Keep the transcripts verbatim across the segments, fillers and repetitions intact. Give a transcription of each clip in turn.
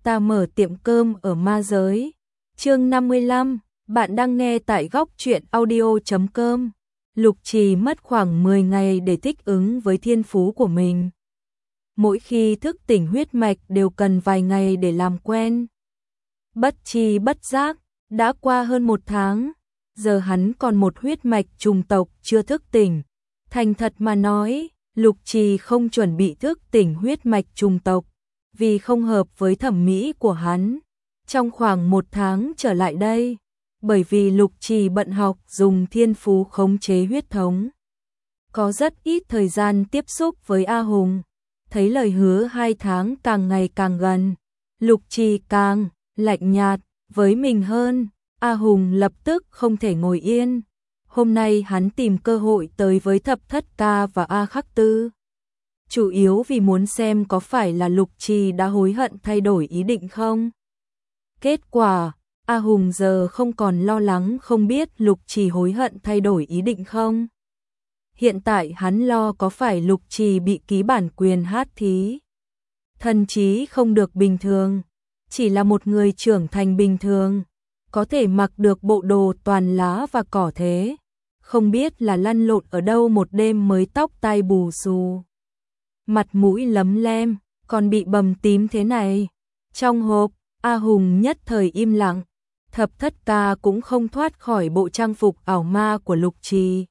ta mở tiệm cơm ở ma giới. Chương năm mươi lăm, bạn đang nghe tại góc truyện audio chấm com. Lục Trì mất khoảng mười ngày để thích ứng với thiên phú của mình. Mỗi khi thức tỉnh huyết mạch đều cần vài ngày để làm quen. Bất tri bất giác, đã qua hơn một tháng, giờ hắn còn một huyết mạch trùng tộc chưa thức tỉnh. Thành thật mà nói, Lục Trì không chuẩn bị thức tỉnh huyết mạch trùng tộc, vì không hợp với thẩm mỹ của hắn. Trong khoảng một tháng trở lại đây, bởi vì Lục Trì bận học dùng thiên phú khống chế huyết thống, có rất ít thời gian tiếp xúc với A Hùng. Thấy lời hứa hai tháng càng ngày càng gần, Lục Trì càng lạnh nhạt với mình hơn. A Hùng lập tức không thể ngồi yên. Hôm nay hắn tìm cơ hội tới với Thập Thất Ca và A Khắc Tư, chủ yếu vì muốn xem có phải là Lục Trì đã hối hận thay đổi ý định không. Kết quả, A Hùng giờ không còn lo lắng không biết Lục Trì hối hận thay đổi ý định không. Hiện tại hắn lo có phải Lục Trì bị ký bản quyền hát thí. Thần trí không được bình thường, chỉ là một người trưởng thành bình thường, có thể mặc được bộ đồ toàn lá và cỏ thế. Không biết là lăn lộn ở đâu một đêm mới tóc tai bù xù, mặt mũi lấm lem, còn bị bầm tím thế này. Trong hộp, A Hùng nhất thời im lặng. Thập Thất Ca cũng không thoát khỏi bộ trang phục ảo ma của Lục Trì.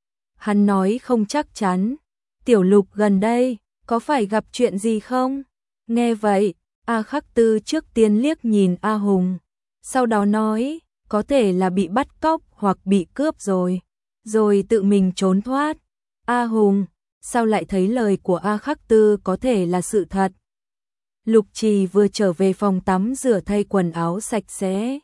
Hắn nói không chắc chắn, tiểu Lục gần đây, có phải gặp chuyện gì không? Nghe vậy, A Khắc Tư trước tiên liếc nhìn A Hùng, sau đó nói, có thể là bị bắt cóc hoặc bị cướp rồi, rồi tự mình trốn thoát. A Hùng, sao lại thấy lời của A Khắc Tư có thể là sự thật? Lục Trì vừa trở về phòng tắm rửa thay quần áo sạch sẽ,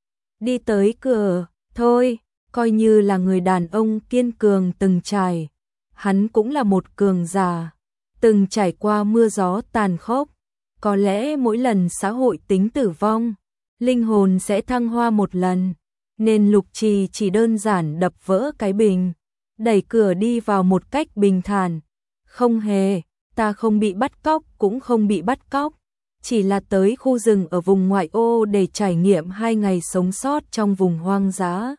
đi tới cửa, thôi, coi như là người đàn ông kiên cường từng trải. Hắn cũng là một cường giả, từng trải qua mưa gió tàn khốc. Có lẽ mỗi lần xã hội tính tử vong, linh hồn sẽ thăng hoa một lần, nên Lục Trì chỉ đơn giản đập vỡ cái bình, đẩy cửa đi vào một cách bình thản. Không hề, ta không bị bắt cóc cũng không bị bắt cóc, chỉ là tới khu rừng ở vùng ngoại ô để trải nghiệm hai ngày sống sót trong vùng hoang dã.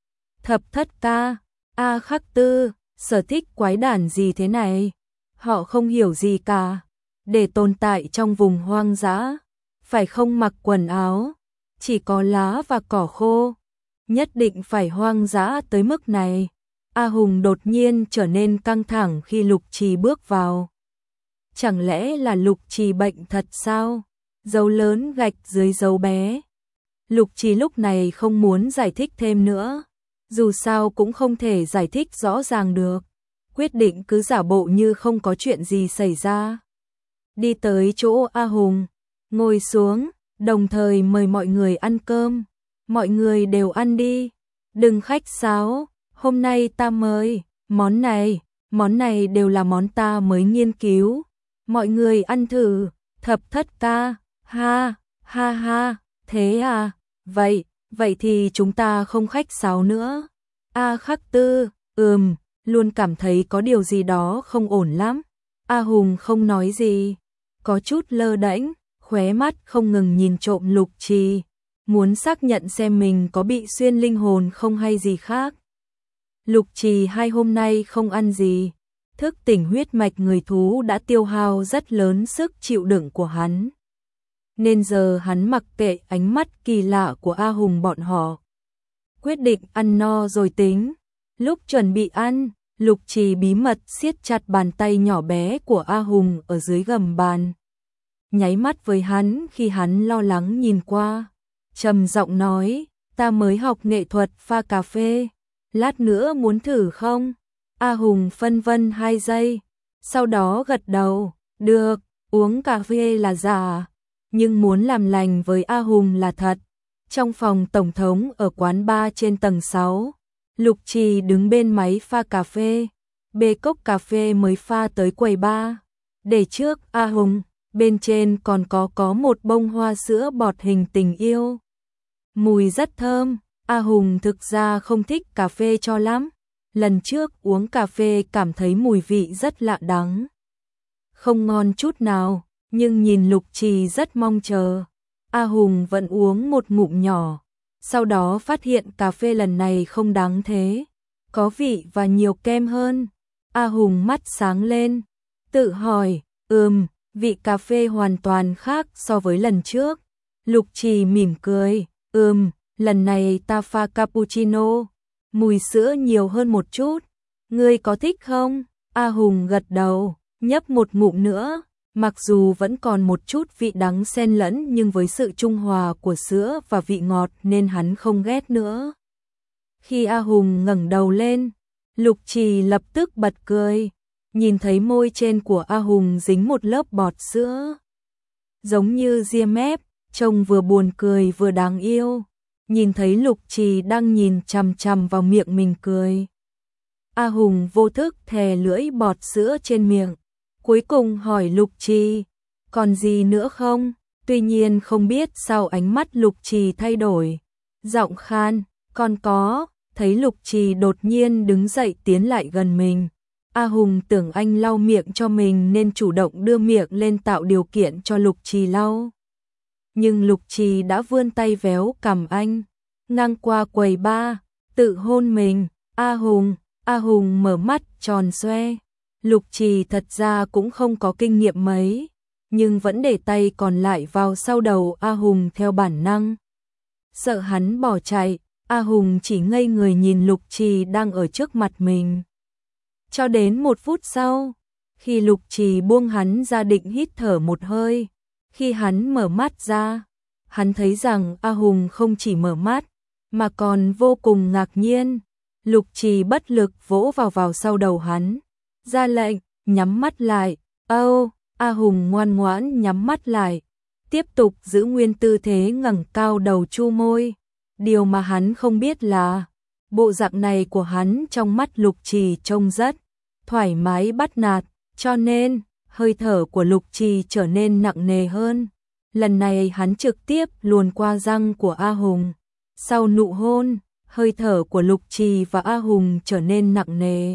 Thập Thất Ca, A Khắc Tư, sở thích quái đản gì thế này? Họ không hiểu gì cả. Để tồn tại trong vùng hoang dã, phải không mặc quần áo, chỉ có lá và cỏ khô. Nhất định phải hoang dã tới mức này. A Hùng đột nhiên trở nên căng thẳng khi Lục Trì bước vào. Chẳng lẽ là Lục Trì bệnh thật sao? Dấu lớn gạch dưới dấu bé. Lục Trì lúc này không muốn giải thích thêm nữa, dù sao cũng không thể giải thích rõ ràng được. Quyết định cứ giả bộ như không có chuyện gì xảy ra. Đi tới chỗ A Hùng, ngồi xuống, đồng thời mời mọi người ăn cơm. Mọi người đều ăn đi, đừng khách sáo, hôm nay ta mời, món này, món này đều là món ta mới nghiên cứu. Mọi người ăn thử. Thập Thất Ca, ha, ha ha, thế à, vậy, vậy thì chúng ta không khách sáo nữa. A Khắc Tư, ừm, luôn cảm thấy có điều gì đó không ổn lắm. A Hùng không nói gì, có chút lơ đễnh, khóe mắt không ngừng nhìn trộm Lục Trì, muốn xác nhận xem mình có bị xuyên linh hồn không hay gì khác. Lục Trì hai hôm nay không ăn gì, thức tỉnh huyết mạch người thú đã tiêu hao rất lớn sức chịu đựng của hắn, nên giờ hắn mặc kệ ánh mắt kỳ lạ của A Hùng bọn họ, quyết định ăn no rồi tính. Lúc chuẩn bị ăn, Lục Trì bí mật siết chặt bàn tay nhỏ bé của A Hùng ở dưới gầm bàn, nháy mắt với hắn khi hắn lo lắng nhìn qua, trầm giọng nói, ta mới học nghệ thuật pha cà phê, lát nữa muốn thử không? A Hùng phân vân hai giây, sau đó gật đầu, được, uống cà phê là giả, nhưng muốn làm lành với A Hùng là thật. Trong phòng tổng thống ở quán bar trên tầng sáu, Lục Trì đứng bên máy pha cà phê, bê cốc cà phê mới pha tới quầy bar, để trước A Hùng, bên trên còn có có một bông hoa sữa bọt hình tình yêu. Mùi rất thơm. A Hùng thực ra không thích cà phê cho lắm, lần trước uống cà phê cảm thấy mùi vị rất lạ đắng, không ngon chút nào, nhưng nhìn Lục Trì rất mong chờ, A Hùng vẫn uống một ngụm nhỏ, sau đó phát hiện cà phê lần này không đáng thế, có vị và nhiều kem hơn. A Hùng mắt sáng lên, tự hỏi, ừm, vị cà phê hoàn toàn khác so với lần trước. Lục Trì mỉm cười, ừm, lần này ta pha cappuccino, mùi sữa nhiều hơn một chút, ngươi có thích không? A Hùng gật đầu, nhấp một ngụm nữa, mặc dù vẫn còn một chút vị đắng xen lẫn nhưng với sự trung hòa của sữa và vị ngọt nên hắn không ghét nữa. Khi A Hùng ngẩng đầu lên, Lục Trì lập tức bật cười, nhìn thấy môi trên của A Hùng dính một lớp bọt sữa, giống như ria mép, trông vừa buồn cười vừa đáng yêu. Nhìn thấy Lục Trì đang nhìn chằm chằm vào miệng mình cười, A Hùng vô thức thè lưỡi bọt sữa trên miệng, cuối cùng hỏi Lục Trì, còn gì nữa không? Tuy nhiên không biết sao ánh mắt Lục Trì thay đổi, giọng khan, còn có. Thấy Lục Trì đột nhiên đứng dậy tiến lại gần mình, A Hùng tưởng anh lau miệng cho mình nên chủ động đưa miệng lên tạo điều kiện cho Lục Trì lau. Nhưng Lục Trì đã vươn tay véo cằm anh, ngang qua quầy bar, tự hôn mình. A Hùng, A Hùng mở mắt tròn xoe. Lục Trì thật ra cũng không có kinh nghiệm mấy, nhưng vẫn để tay còn lại vào sau đầu A Hùng theo bản năng. Sợ hắn bỏ chạy, A Hùng chỉ ngây người nhìn Lục Trì đang ở trước mặt mình. Cho đến một phút sau, khi Lục Trì buông hắn ra định hít thở một hơi, khi hắn mở mắt ra, hắn thấy rằng A Hùng không chỉ mở mắt, mà còn vô cùng ngạc nhiên. Lục Trì bất lực vỗ vào vào sau đầu hắn, ra lệnh, nhắm mắt lại. Âu, A Hùng ngoan ngoãn nhắm mắt lại, tiếp tục giữ nguyên tư thế ngẩng cao đầu chu môi. Điều mà hắn không biết là, bộ dạng này của hắn trong mắt Lục Trì trông rất thoải mái bắt nạt, cho nên hơi thở của Lục Trì trở nên nặng nề hơn. Lần này hắn trực tiếp luồn qua răng của A Hùng. Sau nụ hôn, hơi thở của Lục Trì và A Hùng trở nên nặng nề.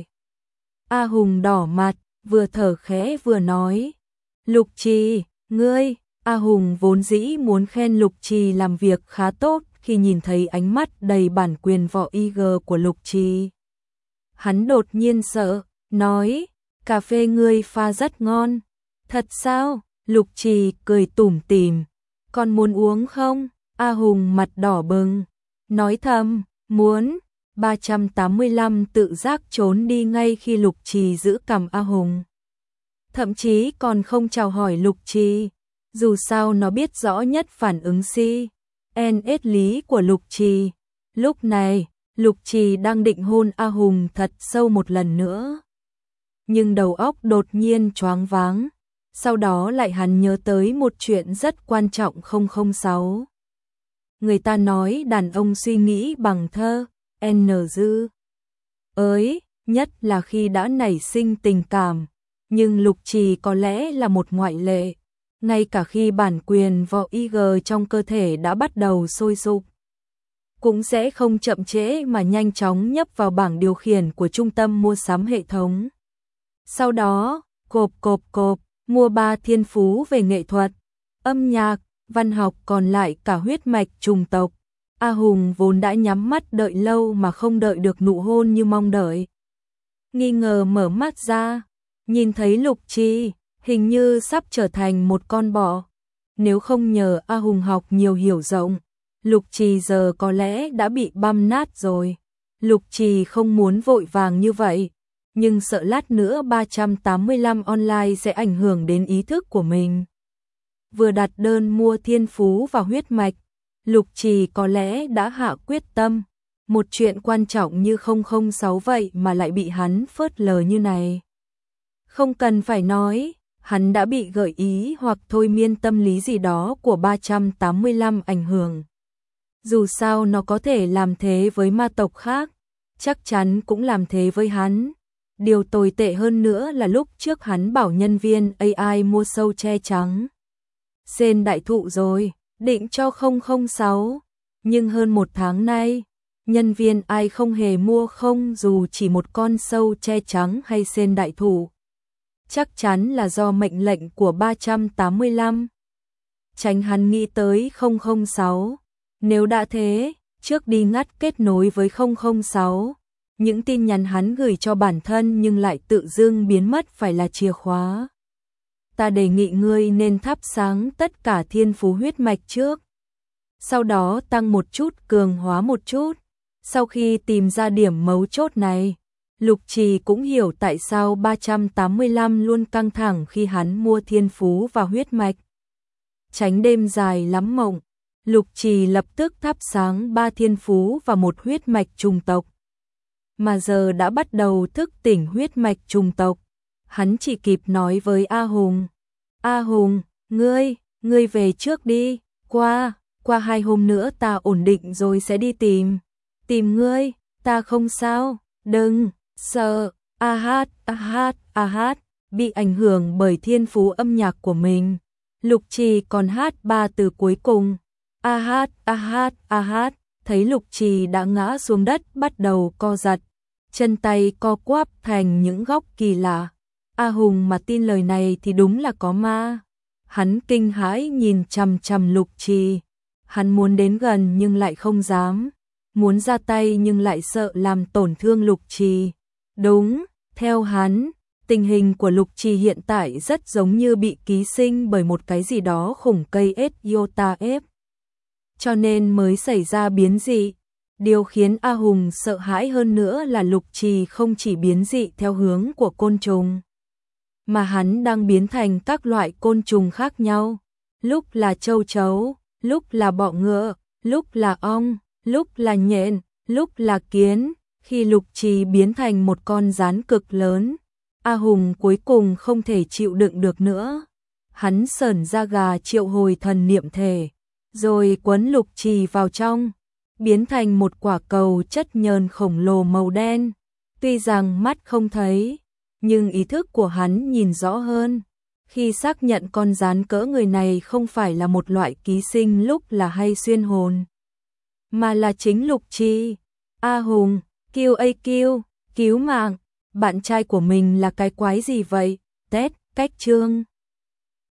A Hùng đỏ mặt, vừa thở khẽ vừa nói, Lục Trì, ngươi. A Hùng vốn dĩ muốn khen Lục Trì làm việc khá tốt khi nhìn thấy ánh mắt đầy bản quyền võ i giê của Lục Trì. Hắn đột nhiên sợ, nói, cà phê ngươi pha rất ngon. Thật sao? Lục Trì cười tủm tỉm, còn muốn uống không? A Hùng mặt đỏ bừng, nói thầm, muốn. ba trăm tám mươi lăm tự giác trốn đi ngay khi Lục Trì giữ cằm A Hùng. Thậm chí còn không chào hỏi Lục Trì, dù sao nó biết rõ nhất phản ứng si en ét lý của Lục Trì. Lúc này, Lục Trì đang định hôn A Hùng thật sâu một lần nữa. Nhưng đầu óc đột nhiên choáng váng, sau đó lại hắn nhớ tới một chuyện rất quan trọng. Không không sáu. Người ta nói đàn ông suy nghĩ bằng thơ, N dư ới, nhất là khi đã nảy sinh tình cảm. Nhưng Lục Trì có lẽ là một ngoại lệ. Ngay cả khi bản quyền võ i giê trong cơ thể đã bắt đầu sôi sục, cũng sẽ không chậm trễ mà nhanh chóng nhấp vào bảng điều khiển của trung tâm mua sắm hệ thống. Sau đó, cộp cộp cộp, mua ba thiên phú về nghệ thuật, âm nhạc, văn học còn lại cả huyết mạch trùng tộc. A Hùng vốn đã nhắm mắt đợi lâu mà không đợi được nụ hôn như mong đợi. Nghi ngờ mở mắt ra, nhìn thấy Lục Trì, hình như sắp trở thành một con bọ. Nếu không nhờ A Hùng học nhiều hiểu rộng, Lục Trì giờ có lẽ đã bị băm nát rồi. Lục Trì không muốn vội vàng như vậy, nhưng sợ lát nữa ba trăm tám mươi lăm online sẽ ảnh hưởng đến ý thức của mình. Vừa đặt đơn mua thiên phú và huyết mạch, Lục Trì có lẽ đã hạ quyết tâm. Một chuyện quan trọng như không không sáu vậy mà lại bị hắn phớt lờ như này. Không cần phải nói, hắn đã bị gợi ý hoặc thôi miên tâm lý gì đó của ba trăm tám mươi lăm ảnh hưởng. Dù sao nó có thể làm thế với ma tộc khác, chắc chắn cũng làm thế với hắn. Điều tồi tệ hơn nữa là lúc trước hắn bảo nhân viên a i mua sâu che trắng Sên đại thụ rồi, định cho không không sáu. Nhưng hơn một tháng nay, nhân viên ai không hề mua không dù chỉ một con sâu che trắng hay sên đại thụ. Chắc chắn là do mệnh lệnh của ba trăm tám mươi lăm. tránh hắn nghĩ tới không không sáu. Nếu đã thế, trước đi ngắt kết nối với không không sáu. Những tin nhắn hắn gửi cho bản thân nhưng lại tự dưng biến mất phải là chìa khóa. Ta đề nghị ngươi nên thắp sáng tất cả thiên phú huyết mạch trước. Sau đó tăng một chút, cường hóa một chút. Sau khi tìm ra điểm mấu chốt này, Lục Trì cũng hiểu tại sao ba trăm tám mươi lăm luôn căng thẳng khi hắn mua thiên phú và huyết mạch. Tránh đêm dài lắm mộng, Lục Trì lập tức thắp sáng ba thiên phú và một huyết mạch trùng tộc. Mà giờ đã bắt đầu thức tỉnh huyết mạch trùng tộc, hắn chỉ kịp nói với A Hùng. A Hùng, ngươi, ngươi về trước đi, qua, qua hai hôm nữa ta ổn định rồi sẽ đi tìm. Tìm ngươi, ta không sao, đừng, sợ, a hát, a hát, a hát, bị ảnh hưởng bởi thiên phú âm nhạc của mình. Lục Trì còn hát ba từ cuối cùng, a hát, a hát, a hát, thấy Lục Trì đã ngã xuống đất bắt đầu co giật, chân tay co quắp thành những góc kỳ lạ. A Hùng mà tin lời này thì đúng là có ma. Hắn kinh hãi nhìn chằm chằm Lục Trì, hắn muốn đến gần nhưng lại không dám, muốn ra tay nhưng lại sợ làm tổn thương Lục Trì. Đúng, theo hắn, tình hình của Lục Trì hiện tại rất giống như bị ký sinh bởi một cái gì đó khủng cây ết iota ép. Cho nên mới xảy ra biến dị. Điều khiến A Hùng sợ hãi hơn nữa là Lục Trì không chỉ biến dị theo hướng của côn trùng, mà hắn đang biến thành các loại côn trùng khác nhau. Lúc là châu chấu, lúc là bọ ngựa, lúc là ong, lúc là nhện, lúc là kiến. Khi Lục Trì biến thành một con gián cực lớn, A Hùng cuối cùng không thể chịu đựng được nữa. Hắn sởn da gà triệu hồi thần niệm thể, rồi quấn Lục Trì vào trong, biến thành một quả cầu chất nhờn khổng lồ màu đen. Tuy rằng mắt không thấy, nhưng ý thức của hắn nhìn rõ hơn. Khi xác nhận con gián cỡ người này không phải là một loại ký sinh lúc là hay xuyên hồn, mà là chính Lục Trì. A Hùng, Kiêu A Kiêu, cứu mạng, bạn trai của mình là cái quái gì vậy? Tết, cách chương.